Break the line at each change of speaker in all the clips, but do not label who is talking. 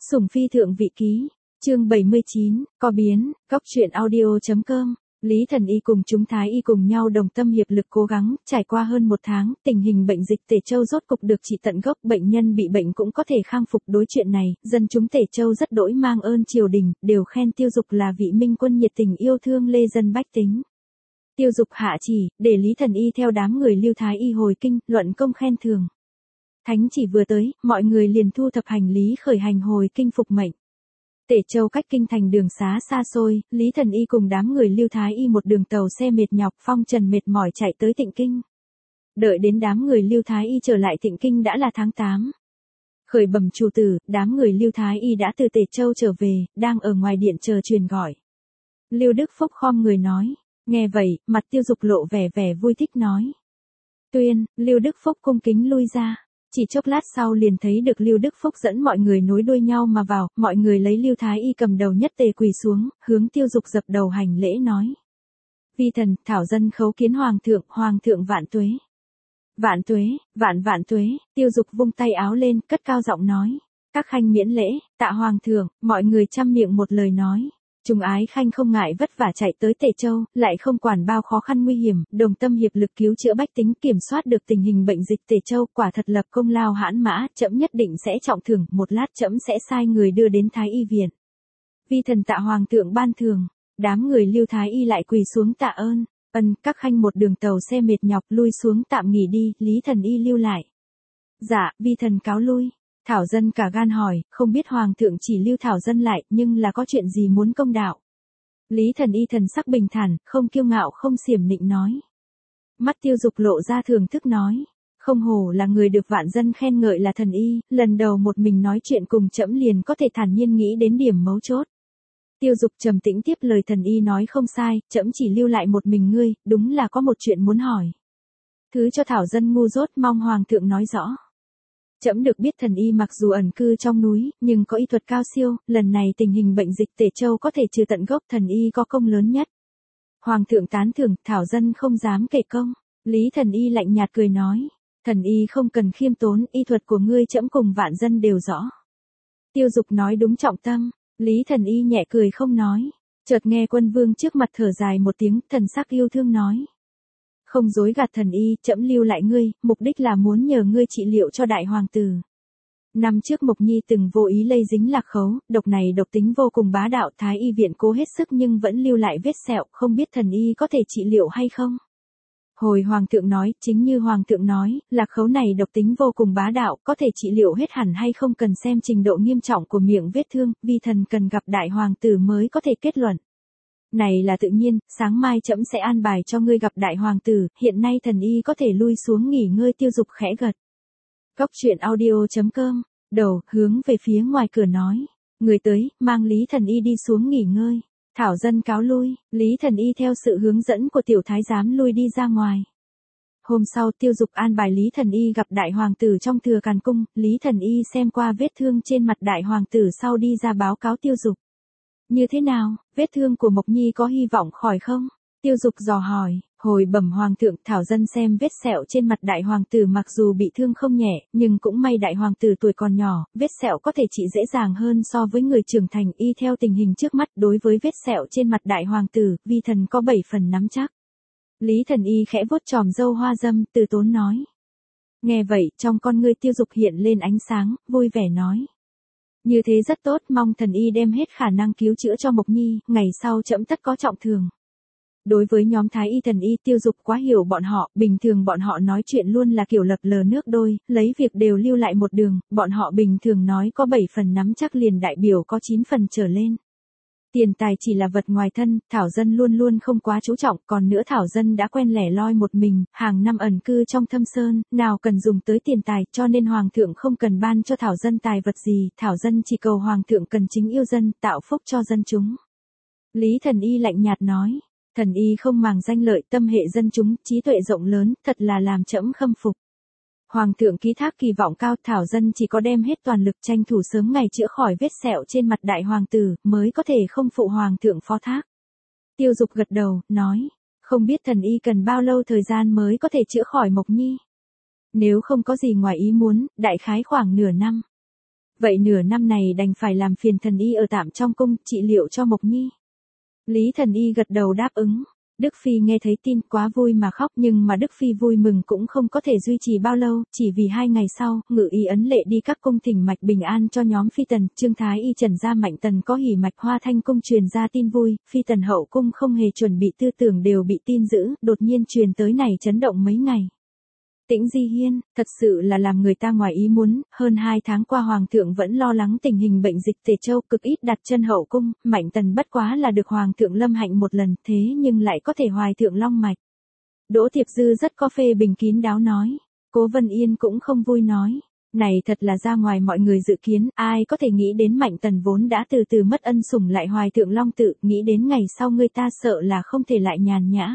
Sủng phi thượng vị ký, chương 79, có biến, góc truyện audio.com. Lý Thần Y cùng chúng Thái Y cùng nhau đồng tâm hiệp lực cố gắng, trải qua hơn một tháng, tình hình bệnh dịch Tề Châu rốt cục được trị tận gốc, bệnh nhân bị bệnh cũng có thể khang phục. Đối chuyện này, dân chúng Tề Châu rất đỗi mang ơn triều đình, đều khen Tiêu Dục là vị minh quân nhiệt tình yêu thương lê dân bách tính. Tiêu Dục hạ chỉ, để Lý Thần Y theo đám người Lưu Thái Y hồi kinh, luận công khen thưởng. Thánh chỉ vừa tới, mọi người liền thu thập hành lý khởi hành hồi kinh phục mệnh. Tề Châu cách kinh thành đường xá xa xôi, Lý Thần Y cùng đám người Lưu Thái Y một đường tàu xe mệt nhọc phong trần mệt mỏi chạy tới Tịnh Kinh. Đợi đến đám người Lưu Thái Y trở lại Tịnh Kinh đã là tháng 8. Khởi bẩm chủ tử, đám người Lưu Thái Y đã từ Tề Châu trở về, đang ở ngoài điện chờ truyền gọi. Lưu Đức Phúc khom người nói. Nghe vậy, mặt Tiêu Dục lộ vẻ vui thích nói. Tuyên, Lưu Đức Phúc cung kính lui ra. Chỉ chốc lát sau liền thấy được Lưu Đức Phúc dẫn mọi người nối đuôi nhau mà vào, mọi người lấy Lưu Thái Y cầm đầu nhất tề quỳ xuống, hướng Tiêu Dục dập đầu hành lễ nói. Vi thần, thảo dân khấu kiến hoàng thượng vạn tuế. Vạn tuế, vạn tuế, Tiêu Dục vung tay áo lên, cất cao giọng nói. Các khanh miễn lễ, tạ hoàng thượng, mọi người chăm miệng một lời nói. Chúng ái khanh không ngại vất vả chạy tới Tề Châu, lại không quản bao khó khăn nguy hiểm, đồng tâm hiệp lực cứu chữa bách tính, kiểm soát được tình hình bệnh dịch Tề Châu, quả thật lập công lao hãn mã, trẫm nhất định sẽ trọng thưởng, một lát trẫm sẽ sai người đưa đến Thái Y viện. Vi thần tạ hoàng thượng ban thưởng, đám người Lưu Thái Y lại quỳ xuống tạ ơn, các khanh một đường tàu xe mệt nhọc lui xuống tạm nghỉ đi, Lý Thần Y lưu lại. Dạ, vi thần cáo lui. Thảo dân cả gan hỏi, không biết hoàng thượng chỉ lưu thảo dân lại, nhưng là có chuyện gì muốn công đạo. Lý Thần Y thần sắc bình thản, không kiêu ngạo không xiểm nịnh nói. Mắt Tiêu Dục lộ ra thưởng thức nói. Không hổ là người được vạn dân khen ngợi là thần y, lần đầu một mình nói chuyện cùng trẫm liền có thể thản nhiên nghĩ đến điểm mấu chốt. Tiêu Dục trầm tĩnh tiếp lời thần y nói không sai, trẫm chỉ lưu lại một mình ngươi, đúng là có một chuyện muốn hỏi. Thứ cho thảo dân ngu dốt mong hoàng thượng nói rõ. Trẫm được biết thần y mặc dù ẩn cư trong núi, nhưng có y thuật cao siêu, lần này tình hình bệnh dịch Tề Châu có thể trừ tận gốc, thần y có công lớn nhất. Hoàng thượng tán thưởng, thảo dân không dám kể công. Lý Thần Y lạnh nhạt cười nói, thần y không cần khiêm tốn, y thuật của ngươi trẫm cùng vạn dân đều rõ. Tiêu Dục nói đúng trọng tâm, Lý Thần Y nhẹ cười không nói, chợt nghe Quân Vương trước mặt thở dài một tiếng, thần sắc yêu thương nói. Không dối gạt thần y, trẫm lưu lại ngươi, mục đích là muốn nhờ ngươi trị liệu cho đại hoàng tử. Năm trước Mộc Nhi từng vô ý lây dính lạc khấu, độc này độc tính vô cùng bá đạo, Thái Y viện cố hết sức nhưng vẫn lưu lại vết sẹo, không biết thần y có thể trị liệu hay không. Hồi hoàng thượng nói, chính như hoàng thượng nói, lạc khấu này độc tính vô cùng bá đạo, có thể trị liệu hết hẳn hay không cần xem trình độ nghiêm trọng của miệng vết thương, vi thần cần gặp đại hoàng tử mới có thể kết luận. Này là tự nhiên, sáng mai trẫm sẽ an bài cho ngươi gặp đại hoàng tử, hiện nay thần y có thể lui xuống nghỉ ngơi. Tiêu Dục khẽ gật. Góc truyện audio.com, đầu, hướng về phía ngoài cửa nói. Người tới, mang Lý Thần Y đi xuống nghỉ ngơi. Thảo dân cáo lui, Lý Thần Y theo sự hướng dẫn của tiểu thái giám lui đi ra ngoài. Hôm sau Tiêu Dục an bài Lý Thần Y gặp đại hoàng tử trong Thừa Càn Cung, Lý Thần Y xem qua vết thương trên mặt đại hoàng tử sau đi ra báo cáo Tiêu Dục. Như thế nào, vết thương của Mộc Nhi có hy vọng khỏi không? Tiêu Dục dò hỏi, hồi bẩm hoàng thượng, thảo dân xem vết sẹo trên mặt đại hoàng tử mặc dù bị thương không nhẹ, nhưng cũng may đại hoàng tử tuổi còn nhỏ, vết sẹo có thể trị dễ dàng hơn so với người trưởng thành, y theo tình hình trước mắt đối với vết sẹo trên mặt đại hoàng tử, vi thần có 7 phần nắm chắc. Lý Thần Y khẽ vuốt chòm râu hoa dâm, từ tốn nói. Nghe vậy, trong con ngươi Tiêu Dục hiện lên ánh sáng, vui vẻ nói. Như thế rất tốt, mong thần y đem hết khả năng cứu chữa cho Mộc Nhi, ngày sau trẫm tất có trọng thưởng. Đối với nhóm Thái Y thần y Tiêu Dục quá hiểu bọn họ, bình thường bọn họ nói chuyện luôn là kiểu lập lờ nước đôi, lấy việc đều lưu lại một đường, bọn họ bình thường nói có 7 phần nắm chắc liền đại biểu có 9 phần trở lên. Tiền tài chỉ là vật ngoài thân, thảo dân luôn luôn không quá chú trọng, còn nữa thảo dân đã quen lẻ loi một mình, hàng năm ẩn cư trong thâm sơn, nào cần dùng tới tiền tài, cho nên hoàng thượng không cần ban cho thảo dân tài vật gì, thảo dân chỉ cầu hoàng thượng cần chính yêu dân, tạo phúc cho dân chúng. Lý Thần Y lạnh nhạt nói, thần y không màng danh lợi, tâm hệ dân chúng, trí tuệ rộng lớn, thật là làm trẫm khâm phục. Hoàng thượng ký thác kỳ vọng cao, thảo dân chỉ có đem hết toàn lực tranh thủ sớm ngày chữa khỏi vết sẹo trên mặt đại hoàng tử, mới có thể không phụ hoàng thượng phó thác. Tiêu Dục gật đầu, nói, không biết thần y cần bao lâu thời gian mới có thể chữa khỏi Mộc Nhi. Nếu không có gì ngoài ý muốn, đại khái khoảng nửa năm. Vậy nửa năm này đành phải làm phiền thần y ở tạm trong cung trị liệu cho Mộc Nhi. Lý thần y gật đầu đáp ứng. Đức Phi nghe thấy tin quá vui mà khóc, nhưng mà Đức Phi vui mừng cũng không có thể duy trì bao lâu, chỉ vì 2 ngày sau, Ngự Y ấn lệ đi các cung thỉnh mạch bình an cho nhóm Phi tần, Trương Thái Y Trần gia Mạnh tần có hỉ mạch, Hoa Thanh cung truyền ra tin vui, Phi tần hậu cung không hề chuẩn bị tư tưởng đều bị tin dữ, đột nhiên truyền tới này chấn động mấy ngày. Tĩnh Di Hiên, thật sự là làm người ta ngoài ý muốn, hơn 2 tháng qua Hoàng thượng vẫn lo lắng tình hình bệnh dịch Tề Châu, cực ít đặt chân hậu cung, Mạnh tần bất quá là được Hoàng thượng lâm hạnh một lần, thế nhưng lại có thể hoài thượng long mạch. Đỗ Thiệp Dư rất có phê bình kín đáo nói, Cố Vân Yên cũng không vui nói, này thật là ra ngoài mọi người dự kiến, ai có thể nghĩ đến Mạnh tần vốn đã từ từ mất ân sủng lại hoài thượng long tự, nghĩ đến ngày sau người ta sợ là không thể lại nhàn nhã.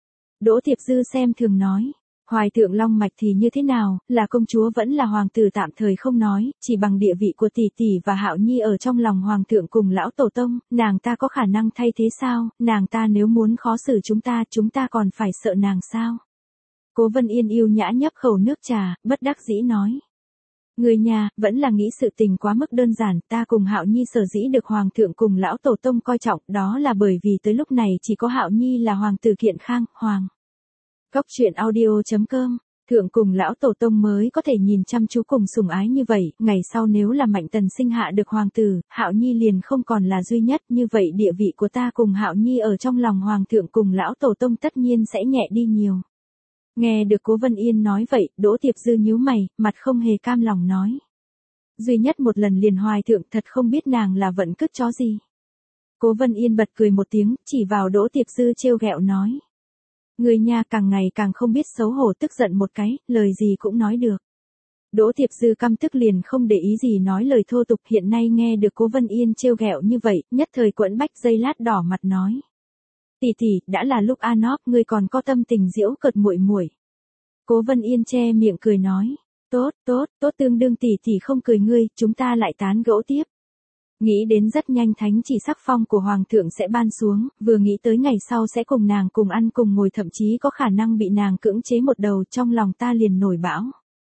Đỗ Thiệp Dư xem thường nói. Hoài thượng long mạch thì như thế nào, là công chúa vẫn là hoàng tử tạm thời không nói, chỉ bằng địa vị của tỷ tỷ và Hạo Nhi ở trong lòng hoàng thượng cùng lão tổ tông, nàng ta có khả năng thay thế sao, nàng ta nếu muốn khó xử chúng ta còn phải sợ nàng sao. Cố Vân Yên yêu nhã nhấp khẩu nước trà, bất đắc dĩ nói. Người nhà, vẫn là nghĩ sự tình quá mức đơn giản, ta cùng Hạo Nhi sở dĩ được hoàng thượng cùng lão tổ tông coi trọng, đó là bởi vì tới lúc này chỉ có Hạo Nhi là hoàng tử kiện khang, hoàng. Góc truyện audio.com, thượng cùng lão tổ tông mới có thể nhìn chăm chú cùng sủng ái như vậy, ngày sau nếu là Mạnh tần sinh hạ được hoàng tử, Hạo Nhi liền không còn là duy nhất, như vậy địa vị của ta cùng Hạo Nhi ở trong lòng hoàng thượng cùng lão tổ tông tất nhiên sẽ nhẹ đi nhiều. Nghe được Cố Vân Yên nói vậy, Đỗ Thiệp Dư nhíu mày, mặt không hề cam lòng nói. Duy nhất một lần liền hoài thượng, thật không biết nàng là vận cứt chó gì. Cố Vân Yên bật cười một tiếng, chỉ vào Đỗ Thiệp Dư trêu ghẹo nói. Người nhà càng ngày càng không biết xấu hổ, tức giận một cái, lời gì cũng nói được. Đỗ Thiệp Dư căm tức liền không để ý gì nói lời thô tục, hiện nay nghe được Cố Vân Yên trêu ghẹo như vậy, nhất thời quẫn bách, giây lát đỏ mặt nói. Tỷ tỷ, đã là lúc Anop, ngươi còn có tâm tình giễu cợt muội muội. Cố Vân Yên che miệng cười nói. Tốt, tương đương tỷ tỷ không cười ngươi, chúng ta lại tán gẫu tiếp. Nghĩ đến rất nhanh thánh chỉ sắc phong của hoàng thượng sẽ ban xuống, vừa nghĩ tới ngày sau sẽ cùng nàng cùng ăn cùng ngồi, thậm chí có khả năng bị nàng cưỡng chế một đầu, trong lòng ta liền nổi bão.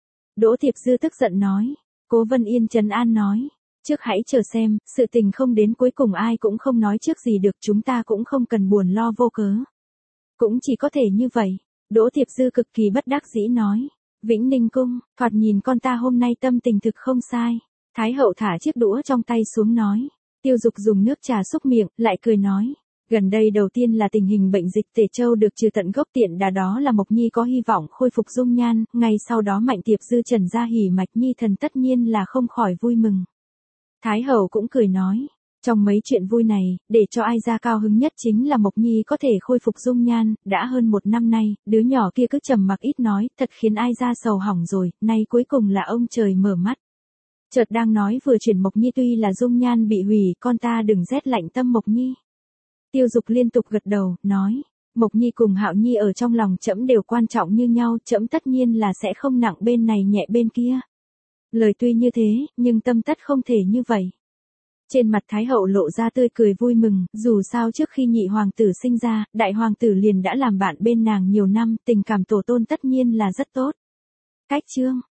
Đỗ Thiệp Dư tức giận nói. Cố Vân Yên trấn an nói. Trước hãy chờ xem, sự tình không đến cuối cùng ai cũng không nói trước gì được, chúng ta cũng không cần buồn lo vô cớ. Cũng chỉ có thể như vậy. Đỗ Thiệp Dư cực kỳ bất đắc dĩ nói. Vĩnh Ninh cung, thoạt nhìn con ta hôm nay tâm tình thực không sai. Thái hậu thả chiếc đũa trong tay xuống nói. Tiêu Dục dùng nước trà xúc miệng, lại cười nói. Gần đây đầu tiên là tình hình bệnh dịch Tề Châu được trừ tận gốc, tiện đà đó là Mộc Nhi có hy vọng khôi phục dung nhan, ngay sau đó Mạnh Tiệp Dư Trần gia hỉ mạch, Nhi thần tất nhiên là không khỏi vui mừng. Thái hậu cũng cười nói. Trong mấy chuyện vui này, để cho ai ra cao hứng nhất chính là Mộc Nhi có thể khôi phục dung nhan, đã hơn 1 năm nay, đứa nhỏ kia cứ trầm mặc ít nói, thật khiến ai ra sầu hỏng rồi, nay cuối cùng là ông trời mở mắt. Chợt đang nói vừa chuyển Mộc Nhi tuy là dung nhan bị hủy, con ta đừng rét lạnh tâm Mộc Nhi. Tiêu Dục liên tục gật đầu, nói, Mộc Nhi cùng Hạo Nhi ở trong lòng trẫm đều quan trọng như nhau, trẫm tất nhiên là sẽ không nặng bên này nhẹ bên kia. Lời tuy như thế, nhưng tâm tất không thể như vậy. Trên mặt Thái hậu lộ ra tươi cười vui mừng, dù sao trước khi nhị hoàng tử sinh ra, đại hoàng tử liền đã làm bạn bên nàng nhiều năm, tình cảm tổ tôn tất nhiên là rất tốt. Cách chương